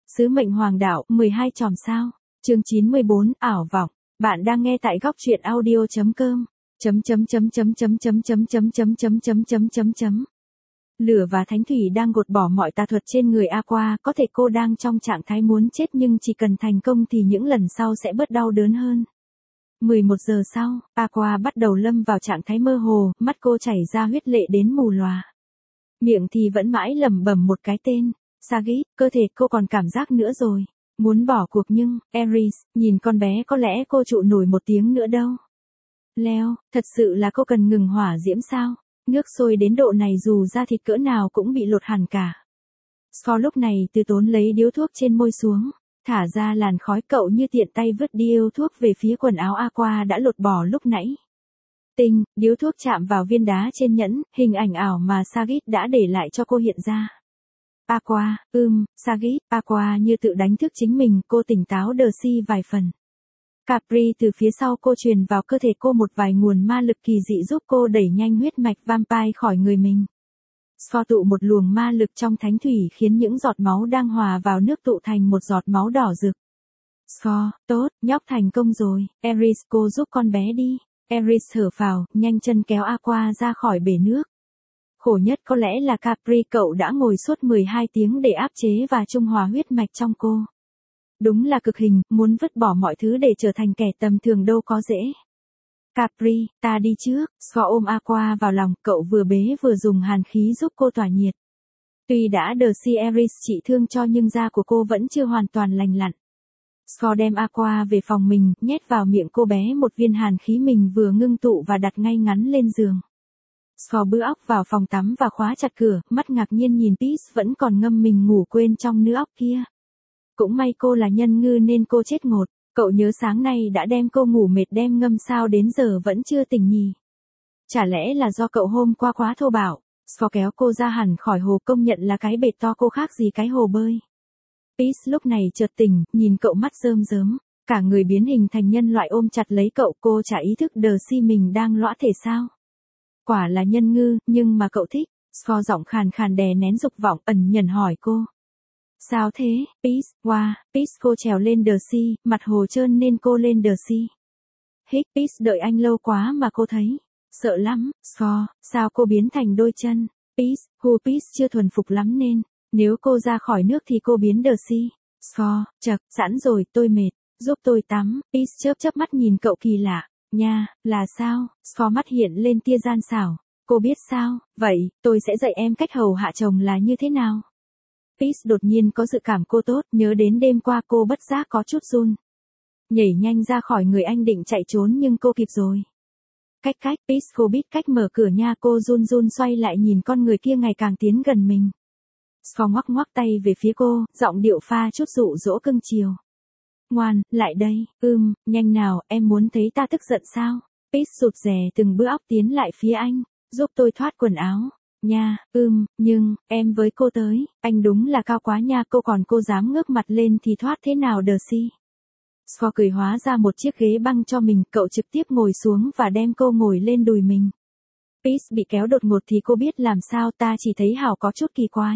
Sứ mệnh hoàng đạo, 12 chòm sao. Chương 94, ảo vọng. Bạn đang nghe tại góc truyện audio.com. Lửa và thánh thủy đang gột bỏ mọi tà thuật trên người Aqua, có thể cô đang trong trạng thái muốn chết nhưng chỉ cần thành công thì những lần sau sẽ bớt đau đớn hơn. 11 giờ sau, Aqua bắt đầu lâm vào trạng thái mơ hồ, mắt cô chảy ra huyết lệ đến mù lòa. Miệng thì vẫn mãi lẩm bẩm một cái tên, Sagit, cơ thể cô còn cảm giác nữa rồi. Muốn bỏ cuộc nhưng, Ares, nhìn con bé có lẽ cô trụ nổi một tiếng nữa đâu. Leo, thật sự là cô cần ngừng hỏa diễm sao? Nước sôi đến độ này dù da thịt cỡ nào cũng bị lột hẳn cả. Score lúc này từ tốn lấy điếu thuốc trên môi xuống, thả ra làn khói cậu như tiện tay vứt đi điếu thuốc về phía quần áo Aqua đã lột bỏ lúc nãy. Tinh, điếu thuốc chạm vào viên đá trên nhẫn, hình ảnh ảo mà Sagit đã để lại cho cô hiện ra. Aqua, Sagit, Aqua như tự đánh thức chính mình, cô tỉnh táo đờ si vài phần. Capri từ phía sau cô truyền vào cơ thể cô một vài nguồn ma lực kỳ dị giúp cô đẩy nhanh huyết mạch vampire khỏi người mình. Score tụ một luồng ma lực trong thánh thủy khiến những giọt máu đang hòa vào nước tụ thành một giọt máu đỏ rực. Score, tốt, nhóc thành công rồi, Ares cô giúp con bé đi. Ares thở phào, nhanh chân kéo Aqua ra khỏi bể nước. Khổ nhất có lẽ là Capri, cậu đã ngồi suốt 12 tiếng để áp chế và trung hòa huyết mạch trong cô. Đúng là cực hình, muốn vứt bỏ mọi thứ để trở thành kẻ tầm thường đâu có dễ. Capri, ta đi trước. Score ôm Aqua vào lòng, cậu vừa bế vừa dùng hàn khí giúp cô tỏa nhiệt. Tuy đã đờ si Ares trị thương cho nhưng da của cô vẫn chưa hoàn toàn lành lặn. Score đem Aqua về phòng mình, nhét vào miệng cô bé một viên hàn khí mình vừa ngưng tụ và đặt ngay ngắn lên giường. Score bưa óc vào phòng tắm và khóa chặt cửa, mắt ngạc nhiên nhìn Peace vẫn còn ngâm mình ngủ quên trong nước óc kia. Cũng may cô là nhân ngư nên cô chết ngột, cậu nhớ sáng nay đã đem cô ngủ mệt đem ngâm sao đến giờ vẫn chưa tỉnh nhỉ. Chả lẽ là do cậu hôm qua quá thô bạo. Score kéo cô ra hẳn khỏi hồ, công nhận là cái bệt to cô khác gì cái hồ bơi. Peace lúc này chợt tỉnh, nhìn cậu mắt rơm rớm, cả người biến hình thành nhân loại ôm chặt lấy cậu, cô chả ý thức đờ si mình đang lõa thể sao. Quả là nhân ngư, nhưng mà cậu thích. Score giọng khàn khàn đè nén dục vọng ẩn nhẫn hỏi cô. Sao thế, Peace, Peace cô trèo lên đờ si, mặt hồ trơn nên cô lên đờ si. Hích, Peace đợi anh lâu quá mà cô thấy. Sợ lắm, Score, sao cô biến thành đôi chân? Peace chưa thuần phục lắm nên, nếu cô ra khỏi nước thì cô biến đờ si. Score, chật, sẵn rồi, tôi mệt, giúp tôi tắm. Peace chớp mắt nhìn cậu kỳ lạ. Nha, là sao? Score mắt hiện lên tia gian xảo. Cô biết sao? Vậy, tôi sẽ dạy em cách hầu hạ chồng là như thế nào? Peace đột nhiên có dự cảm cô tốt, nhớ đến đêm qua cô bất giác có chút run. Nhảy nhanh ra khỏi người anh định chạy trốn nhưng cô kịp rồi. Cách, Peace cô biết cách mở cửa nha, cô run xoay lại nhìn con người kia ngày càng tiến gần mình. Score ngoắc tay về phía cô, giọng điệu pha chút dụ dỗ cưng chiều. Ngoan, lại đây, nhanh nào, em muốn thấy ta tức giận sao? Peace rụt rè từng bước óc tiến lại phía anh, giúp tôi thoát quần áo. Nha, nhưng, em với cô tới, anh đúng là cao quá nha, cô dám ngước mặt lên thì thoát thế nào đờ si. Score cười hóa ra một chiếc ghế băng cho mình, cậu trực tiếp ngồi xuống và đem cô ngồi lên đùi mình. Peace bị kéo đột ngột thì cô biết làm sao, ta chỉ thấy Hảo có chút kỳ quái.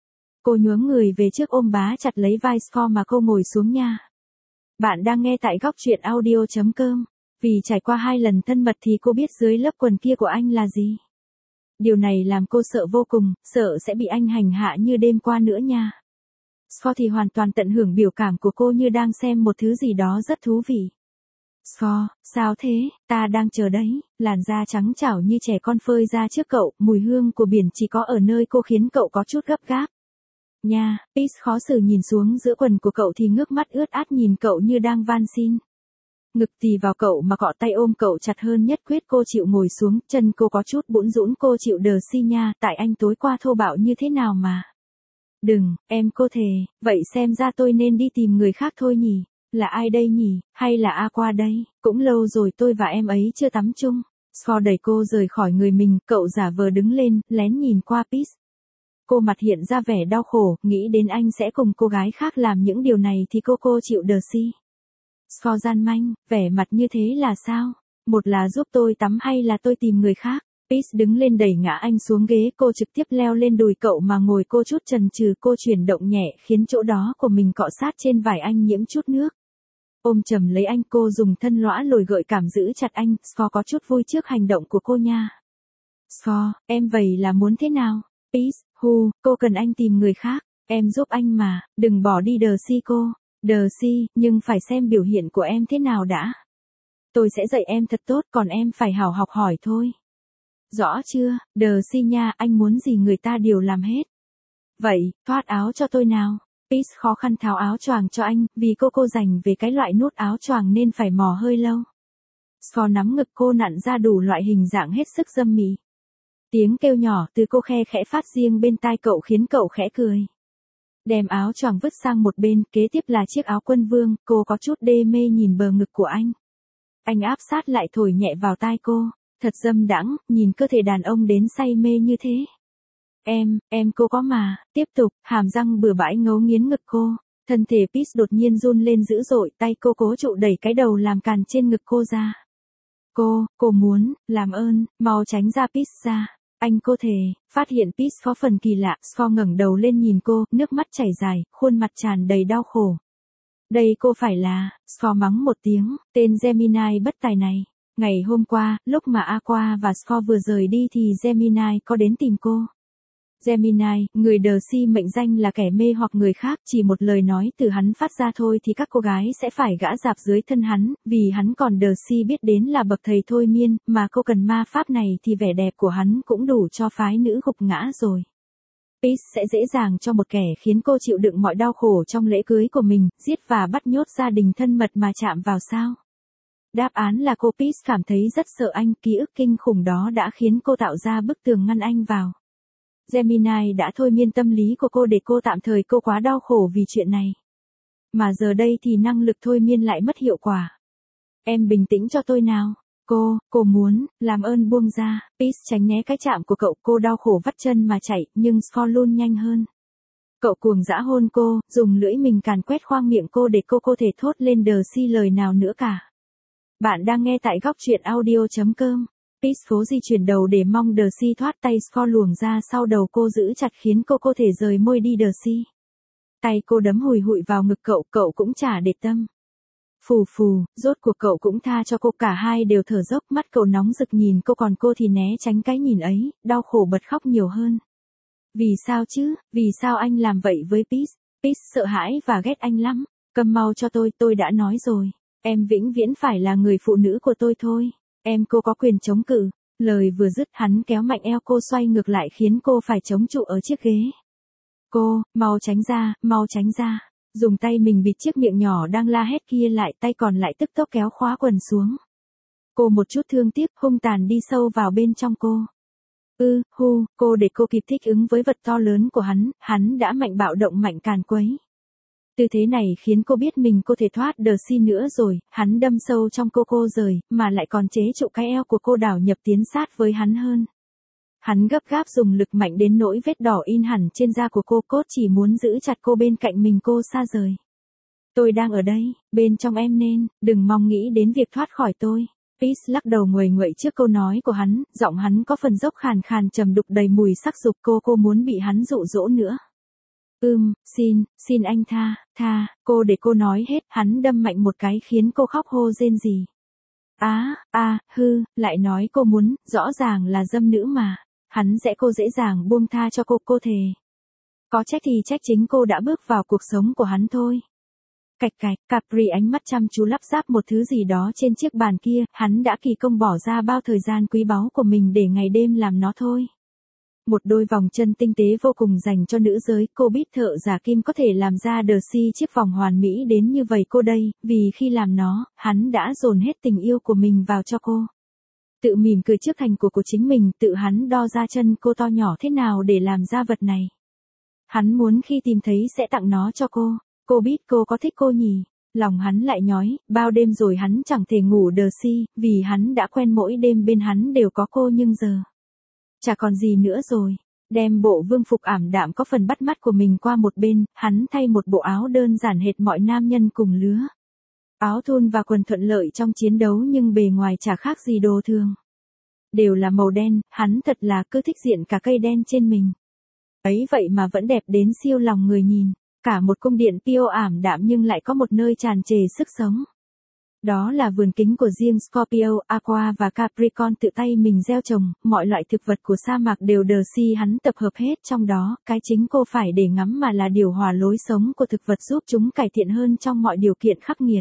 Cô nhoáng người về trước ôm bá chặt lấy vai Score mà cô ngồi xuống nha. Bạn đang nghe tại góc truyện audio.com. Vì trải qua 2 lần thân mật thì cô biết dưới lớp quần kia của anh là gì. Điều này làm cô sợ vô cùng, sợ sẽ bị anh hành hạ như đêm qua nữa nha. Score thì hoàn toàn tận hưởng biểu cảm của cô như đang xem một thứ gì đó rất thú vị. Score, sao thế, ta đang chờ đấy, làn da trắng trảo như trẻ con phơi ra trước cậu, mùi hương của biển chỉ có ở nơi cô khiến cậu có chút gấp gáp. Nha, Peace khó xử nhìn xuống giữa quần của cậu thì ngước mắt ướt át nhìn cậu như đang van xin. Ngực tì vào cậu mà cọ tay ôm cậu chặt hơn nhất quyết cô chịu ngồi xuống, chân cô có chút bũn rũn cô chịu đờ si nha, tại anh tối qua thô bạo như thế nào mà. Đừng, em cô thề, vậy xem ra tôi nên đi tìm người khác thôi nhỉ, là ai đây nhỉ, hay là Aqua đây, cũng lâu rồi tôi và em ấy chưa tắm chung. Score đẩy cô rời khỏi người mình, cậu giả vờ đứng lên, lén nhìn qua Peace. Cô mặt hiện ra vẻ đau khổ, nghĩ đến anh sẽ cùng cô gái khác làm những điều này thì cô chịu đờ si. Score gian manh, vẻ mặt như thế là sao? Một là giúp tôi tắm hay là tôi tìm người khác? Peace đứng lên đẩy ngã anh xuống ghế, cô trực tiếp leo lên đùi cậu mà ngồi, cô chút chần chừ, cô chuyển động nhẹ khiến chỗ đó của mình cọ sát trên vải anh nhiễm chút nước. Ôm chầm lấy anh, cô dùng thân lõa lồi gợi cảm giữ chặt anh. Score có chút vui trước hành động của cô nha. Score, em vậy là muốn thế nào? Peace, cô cần anh tìm người khác. Em giúp anh mà, đừng bỏ đi Darcy cô. Darcy, nhưng phải xem biểu hiện của em thế nào đã. Tôi sẽ dạy em thật tốt, còn em phải hảo học hỏi thôi. Rõ chưa, Darcy nha, anh muốn gì người ta đều làm hết. Vậy, thoát áo cho tôi nào. Peace khó khăn tháo áo choàng cho anh, vì cô dành về cái loại nút áo choàng nên phải mò hơi lâu. Score nắm ngực cô nặn ra đủ loại hình dạng hết sức dâm mị. Tiếng kêu nhỏ từ cô khe khẽ phát riêng bên tai cậu khiến cậu khẽ cười. Đem áo choàng vứt sang một bên, kế tiếp là chiếc áo quân vương, cô có chút đê mê nhìn bờ ngực của anh. Anh áp sát lại thổi nhẹ vào tai cô, thật dâm đãng, nhìn cơ thể đàn ông đến say mê như thế. Cô có mà, tiếp tục, hàm răng bừa bãi ngấu nghiến ngực cô. Thân thể Peace đột nhiên run lên dữ dội, tay cô cố trụ đẩy cái đầu làm càn trên ngực cô ra. Cô muốn, làm ơn, mau tránh ra Peace ra. Anh cô thề, phát hiện Peace có phần kỳ lạ, Score ngẩng đầu lên nhìn cô, nước mắt chảy dài, khuôn mặt tràn đầy đau khổ. Đây cô phải là, Score mắng một tiếng, tên Gemini bất tài này. Ngày hôm qua, lúc mà Aqua và Score vừa rời đi thì Gemini có đến tìm cô. Gemini, người Darcy mệnh danh là kẻ mê hoặc người khác, chỉ một lời nói từ hắn phát ra thôi thì các cô gái sẽ phải gã dạp dưới thân hắn, vì hắn còn Darcy biết đến là bậc thầy thôi miên, mà cô cần ma pháp này thì vẻ đẹp của hắn cũng đủ cho phái nữ gục ngã rồi. Peace sẽ dễ dàng cho một kẻ khiến cô chịu đựng mọi đau khổ trong lễ cưới của mình, giết và bắt nhốt gia đình thân mật mà chạm vào sao? Đáp án là cô. Peace cảm thấy rất sợ anh, ký ức kinh khủng đó đã khiến cô tạo ra bức tường ngăn anh vào. Gemini đã thôi miên tâm lý của cô để cô tạm thời cô quá đau khổ vì chuyện này. Mà giờ đây thì năng lực thôi miên lại mất hiệu quả. Em bình tĩnh cho tôi nào. Cô muốn, làm ơn buông ra. Peace tránh né cái chạm của cậu, cô đau khổ vắt chân mà chạy, nhưng Score luôn nhanh hơn. Cậu cuồng dã hôn cô, dùng lưỡi mình càn quét khoang miệng cô để cô thể thốt lên Darcy lời nào nữa cả. Bạn đang nghe tại góc truyện audio.com. Peace cố di chuyển đầu để mong Darcy thoát tay, Score luồng ra sau đầu cô giữ chặt khiến cô thể rời môi đi Darcy. Tay cô đấm hùi hụi vào ngực cậu cũng chả để tâm. Phù, rốt cuộc cậu cũng tha cho cô, cả hai đều thở dốc, mắt cậu nóng rực nhìn cô, còn cô thì né tránh cái nhìn ấy, đau khổ bật khóc nhiều hơn. Vì sao chứ, vì sao anh làm vậy với Peace? Peace sợ hãi và ghét anh lắm. Câm mau cho tôi đã nói rồi. Em vĩnh viễn phải là người phụ nữ của tôi thôi. Cô có quyền chống cự. Lời vừa dứt hắn kéo mạnh eo cô xoay ngược lại khiến cô phải chống trụ ở chiếc ghế. Mau tránh ra. Dùng tay mình bịt chiếc miệng nhỏ đang la hét kia lại, tay còn lại tức tốc kéo khóa quần xuống. Cô một chút thương tiếc, hung tàn đi sâu vào bên trong cô. Cô để cô kịp thích ứng với vật to lớn của hắn đã mạnh bạo động mạnh càn quấy. Tư thế này khiến cô biết mình thể thoát Darcy nữa rồi, hắn đâm sâu trong cô rời, mà lại còn chế trụ cái eo của cô đảo nhập tiến sát với hắn hơn. Hắn gấp gáp dùng lực mạnh đến nỗi vết đỏ in hẳn trên da của cô, cốt chỉ muốn giữ chặt cô bên cạnh mình, cô xa rời. Tôi đang ở đây, bên trong em nên, đừng mong nghĩ đến việc thoát khỏi tôi. Peace lắc đầu nguầy nguậy trước câu nói của hắn, giọng hắn có phần dốc khàn khàn trầm đục đầy mùi sắc dục, cô muốn bị hắn dụ dỗ nữa. Xin anh tha, để cô nói hết, hắn đâm mạnh một cái khiến cô khóc hô rên rỉ. Lại nói cô muốn, rõ ràng là dâm nữ mà, hắn sẽ dễ dàng buông tha cho cô thề. Có trách thì trách chính cô đã bước vào cuộc sống của hắn thôi. Cạch, Capri ánh mắt chăm chú lắp ráp một thứ gì đó trên chiếc bàn kia, hắn đã kỳ công bỏ ra bao thời gian quý báu của mình để ngày đêm làm nó thôi. Một đôi vòng chân tinh tế vô cùng dành cho nữ giới, cô biết thợ giả kim có thể làm ra Darcy chiếc vòng hoàn mỹ đến như vậy cô đây, vì khi làm nó, hắn đã dồn hết tình yêu của mình vào cho cô. Tự mỉm cười trước thành của chính mình, tự hắn đo ra chân cô to nhỏ thế nào để làm ra vật này. Hắn muốn khi tìm thấy sẽ tặng nó cho cô. Cô biết cô có thích cô nhỉ? Lòng hắn lại nhói, bao đêm rồi hắn chẳng thể ngủ Darcy, vì hắn đã quen mỗi đêm bên hắn đều có cô, nhưng giờ chả còn gì nữa rồi. Đem bộ vương phục ảm đạm có phần bắt mắt của mình qua một bên, hắn thay một bộ áo đơn giản hệt mọi nam nhân cùng lứa. Áo thun và quần thuận lợi trong chiến đấu nhưng bề ngoài chả khác gì đồ thường. Đều là màu đen, hắn thật là cứ thích diện cả cây đen trên mình. Ấy vậy mà vẫn đẹp đến siêu lòng người nhìn. Cả một cung điện Pio ảm đạm nhưng lại có một nơi tràn trề sức sống. Đó là vườn kính của riêng Scorpio, Aqua và Capricorn tự tay mình gieo trồng, mọi loại thực vật của sa mạc đều Darcy hắn tập hợp hết trong đó, cái chính cô phải để ngắm mà là điều hòa lối sống của thực vật giúp chúng cải thiện hơn trong mọi điều kiện khắc nghiệt.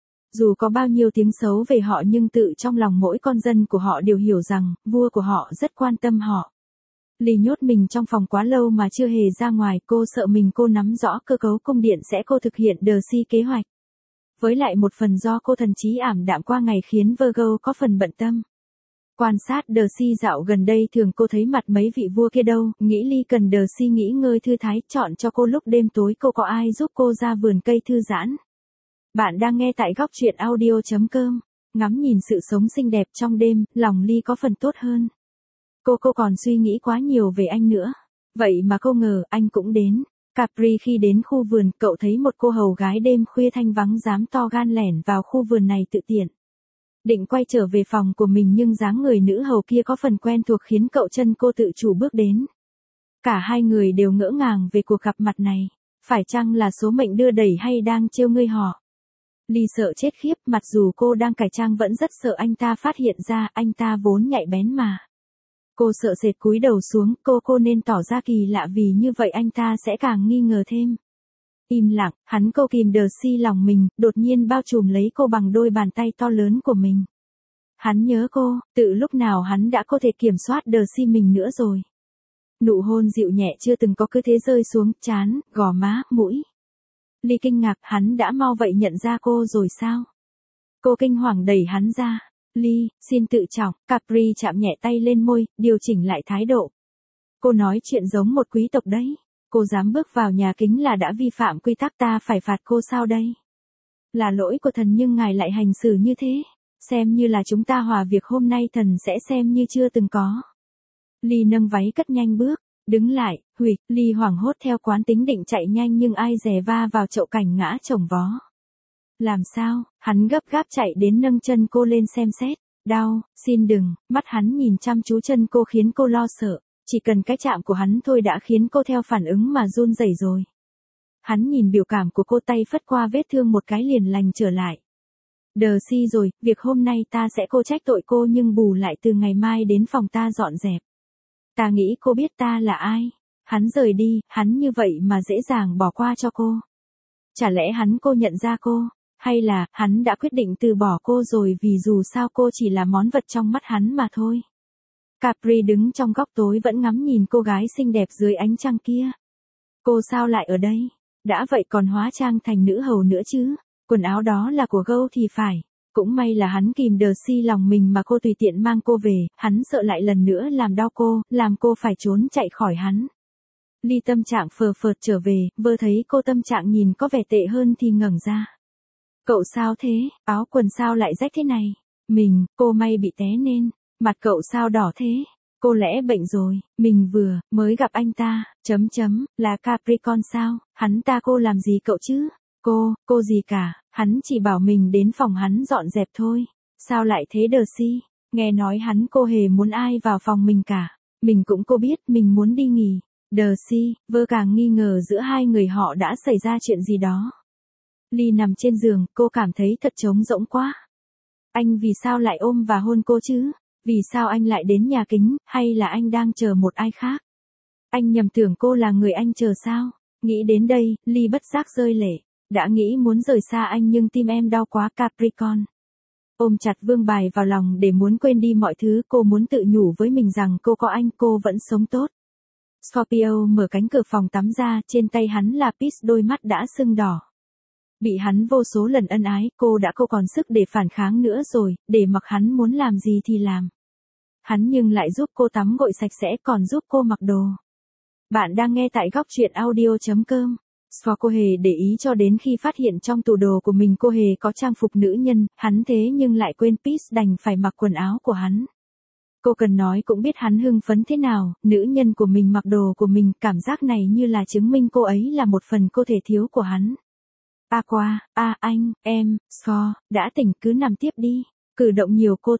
Dù có bao nhiêu tiếng xấu về họ nhưng tự trong lòng mỗi con dân của họ đều hiểu rằng, vua của họ rất quan tâm họ. Ly nhốt mình trong phòng quá lâu mà chưa hề ra ngoài, cô sợ cô nắm rõ cơ cấu cung điện sẽ cô thực hiện Darcy kế hoạch. Với lại một phần do cô thần trí ảm đạm qua ngày khiến Virgo có phần bận tâm. Quan sát Darcy dạo gần đây thường cô thấy mặt mấy vị vua kia đâu, nghĩ Ly cần Darcy nghỉ ngơi thư thái, chọn cho cô lúc đêm tối cô có ai giúp cô ra vườn cây thư giãn. Bạn đang nghe tại góc truyện audio.com, ngắm nhìn sự sống xinh đẹp trong đêm, lòng Ly có phần tốt hơn. Cô còn suy nghĩ quá nhiều về anh nữa. Vậy mà cô ngờ anh cũng đến. Capri khi đến khu vườn, cậu thấy một cô hầu gái đêm khuya thanh vắng dám to gan lẻn vào khu vườn này tự tiện. Định quay trở về phòng của mình nhưng dáng người nữ hầu kia có phần quen thuộc khiến cậu chân cô tự chủ bước đến. Cả hai người đều ngỡ ngàng về cuộc gặp mặt này. Phải chăng là số mệnh đưa đẩy hay đang trêu ngươi họ? Ly sợ chết khiếp, mặc dù cô đang cải trang vẫn rất sợ anh ta phát hiện ra, anh ta vốn nhạy bén mà. Cô sợ sệt cúi đầu xuống, cô nên tỏ ra kỳ lạ vì như vậy anh ta sẽ càng nghi ngờ thêm. Im lặng, hắn cô kìm Darcy lòng mình, đột nhiên bao trùm lấy cô bằng đôi bàn tay to lớn của mình. Hắn nhớ cô, từ lúc nào hắn đã có thể kiểm soát Darcy mình nữa rồi. Nụ hôn dịu nhẹ chưa từng có cứ thế rơi xuống, trán, gò má, mũi. Ly kinh ngạc, hắn đã mau vậy nhận ra cô rồi sao? Cô kinh hoàng đẩy hắn ra. Ly, xin tự trọng, Capri chạm nhẹ tay lên môi, điều chỉnh lại thái độ. Cô nói chuyện giống một quý tộc đấy. Cô dám bước vào nhà kính là đã vi phạm quy tắc, ta phải phạt cô sao đây? Là lỗi của thần nhưng ngài lại hành xử như thế. Xem như là chúng ta hòa việc hôm nay, thần sẽ xem như chưa từng có. Ly nâng váy cất nhanh bước, đứng lại, huỵch, Ly hoảng hốt theo quán tính định chạy nhanh nhưng ai dè va vào chậu cảnh ngã chồng vó. Làm sao? Hắn gấp gáp chạy đến nâng chân cô lên xem xét. Đau, xin đừng, mắt hắn nhìn chăm chú chân cô khiến cô lo sợ. Chỉ cần cái chạm của hắn thôi đã khiến cô theo phản ứng mà run rẩy rồi. Hắn nhìn biểu cảm của cô, tay phất qua vết thương một cái liền lành trở lại. Darcy rồi, việc hôm nay ta sẽ cô trách tội cô nhưng bù lại từ ngày mai đến phòng ta dọn dẹp. Ta nghĩ cô biết ta là ai. Hắn rời đi, hắn như vậy mà dễ dàng bỏ qua cho cô. Chả lẽ hắn cô nhận ra cô? Hay là, hắn đã quyết định từ bỏ cô rồi vì dù sao cô chỉ là món vật trong mắt hắn mà thôi. Capri đứng trong góc tối vẫn ngắm nhìn cô gái xinh đẹp dưới ánh trăng kia. Cô sao lại ở đây? Đã vậy còn hóa trang thành nữ hầu nữa chứ? Quần áo đó là của Gâu thì phải. Cũng may là hắn kìm Darcy lòng mình mà cô tùy tiện mang cô về, hắn sợ lại lần nữa làm đau cô, làm cô phải trốn chạy khỏi hắn. Ly tâm trạng phờ phợt trở về, vừa thấy cô tâm trạng nhìn có vẻ tệ hơn thì ngẩng ra. Cậu sao thế, áo quần sao lại rách thế này? Cô may bị té nên, mặt cậu sao đỏ thế? Cô lẽ bệnh rồi, mình mới gặp anh ta, là Capricorn sao? Hắn ta cô làm gì cậu chứ? Cô gì cả, hắn chỉ bảo mình đến phòng hắn dọn dẹp thôi. Sao lại thế Darcy? Nghe nói hắn cô hề muốn ai vào phòng mình cả. Mình cũng cô biết mình muốn đi nghỉ. Darcy, vơ càng nghi ngờ giữa hai người họ đã xảy ra chuyện gì đó. Ly nằm trên giường, cô cảm thấy thật trống rỗng quá. Anh vì sao lại ôm và hôn cô chứ? Vì sao anh lại đến nhà kính, hay là anh đang chờ một ai khác? Anh nhầm tưởng cô là người anh chờ sao? Nghĩ đến đây, Ly bất giác rơi lệ. Đã nghĩ muốn rời xa anh nhưng tim em đau quá Capricorn. Ôm chặt vương bài vào lòng để muốn quên đi mọi thứ, cô muốn tự nhủ với mình rằng cô có anh, cô vẫn sống tốt. Scorpio mở cánh cửa phòng tắm ra, trên tay hắn là Peach, đôi mắt đã sưng đỏ. Bị hắn vô số lần ân ái, cô đã không còn sức để phản kháng nữa rồi, để mặc hắn muốn làm gì thì làm. Hắn nhưng lại giúp cô tắm gội sạch sẽ còn giúp cô mặc đồ. Bạn đang nghe tại góc truyện audio.com. Cô hề để ý cho đến khi phát hiện trong tủ đồ của mình cô hề có trang phục nữ nhân, hắn thế nhưng lại quên Peach đành phải mặc quần áo của hắn. Cô cần nói cũng biết hắn hưng phấn thế nào, nữ nhân của mình mặc đồ của mình, cảm giác này như là chứng minh cô ấy là một phần cơ thể thiếu của hắn. Aqua, anh, em, đã tỉnh cứ nằm tiếp đi, cử động nhiều cô tốt.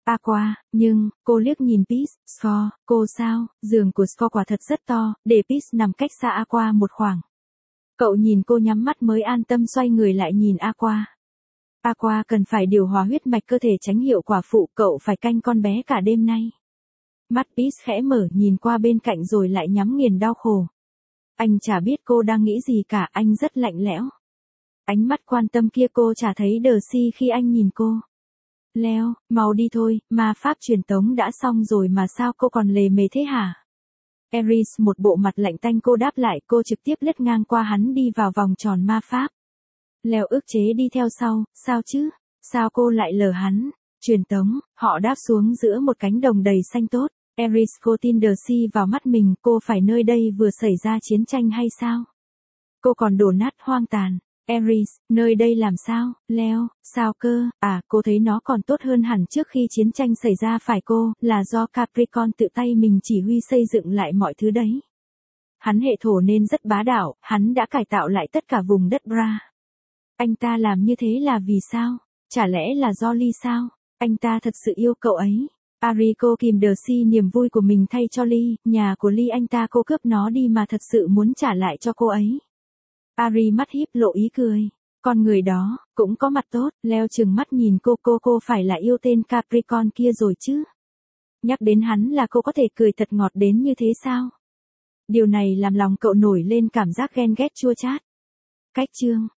Aqua, nhưng, cô liếc nhìn Peace, Score, cô sao, giường của Score quả thật rất to, để Peace nằm cách xa Aqua một khoảng. Cậu nhìn cô nhắm mắt mới an tâm xoay người lại nhìn Aqua. Aqua cần phải điều hòa huyết mạch cơ thể tránh hiệu quả phụ, cậu phải canh con bé cả đêm nay. Mắt Peace khẽ mở nhìn qua bên cạnh rồi lại nhắm nghiền đau khổ. Anh chả biết cô đang nghĩ gì cả, anh rất lạnh lẽo. Ánh mắt quan tâm kia cô chả thấy đờ si khi anh nhìn cô. Leo, mau đi thôi, ma pháp truyền tống đã xong rồi mà sao cô còn lề mề thế hả? Ares một bộ mặt lạnh tanh cô đáp lại, cô trực tiếp lướt ngang qua hắn đi vào vòng tròn ma pháp. Leo ức chế đi theo sau, sao chứ? Sao cô lại lờ hắn? Truyền tống, họ đáp xuống giữa một cánh đồng đầy xanh tốt. Ares cô tin đờ si vào mắt mình, cô phải nơi đây vừa xảy ra chiến tranh hay sao? Cô còn đổ nát hoang tàn. Ares, nơi đây làm sao? Leo, sao cơ? À, cô thấy nó còn tốt hơn hẳn trước khi chiến tranh xảy ra phải cô, là do Capricorn tự tay mình chỉ huy xây dựng lại mọi thứ đấy. Hắn hệ thổ nên rất bá đạo, hắn đã cải tạo lại tất cả vùng đất Bra. Anh ta làm như thế là vì sao? Chả lẽ là do Ly sao? Anh ta thật sự yêu cậu ấy. Arico kìm đờ si niềm vui của mình thay cho Ly, nhà của Ly anh ta cô cướp nó đi mà thật sự muốn trả lại cho cô ấy. Ari mắt híp lộ ý cười. Con người đó, cũng có mặt tốt, Leo chừng mắt nhìn cô phải là yêu tên Capricorn kia rồi chứ. Nhắc đến hắn là cô có thể cười thật ngọt đến như thế sao? Điều này làm lòng cậu nổi lên cảm giác ghen ghét chua chát. Cách chương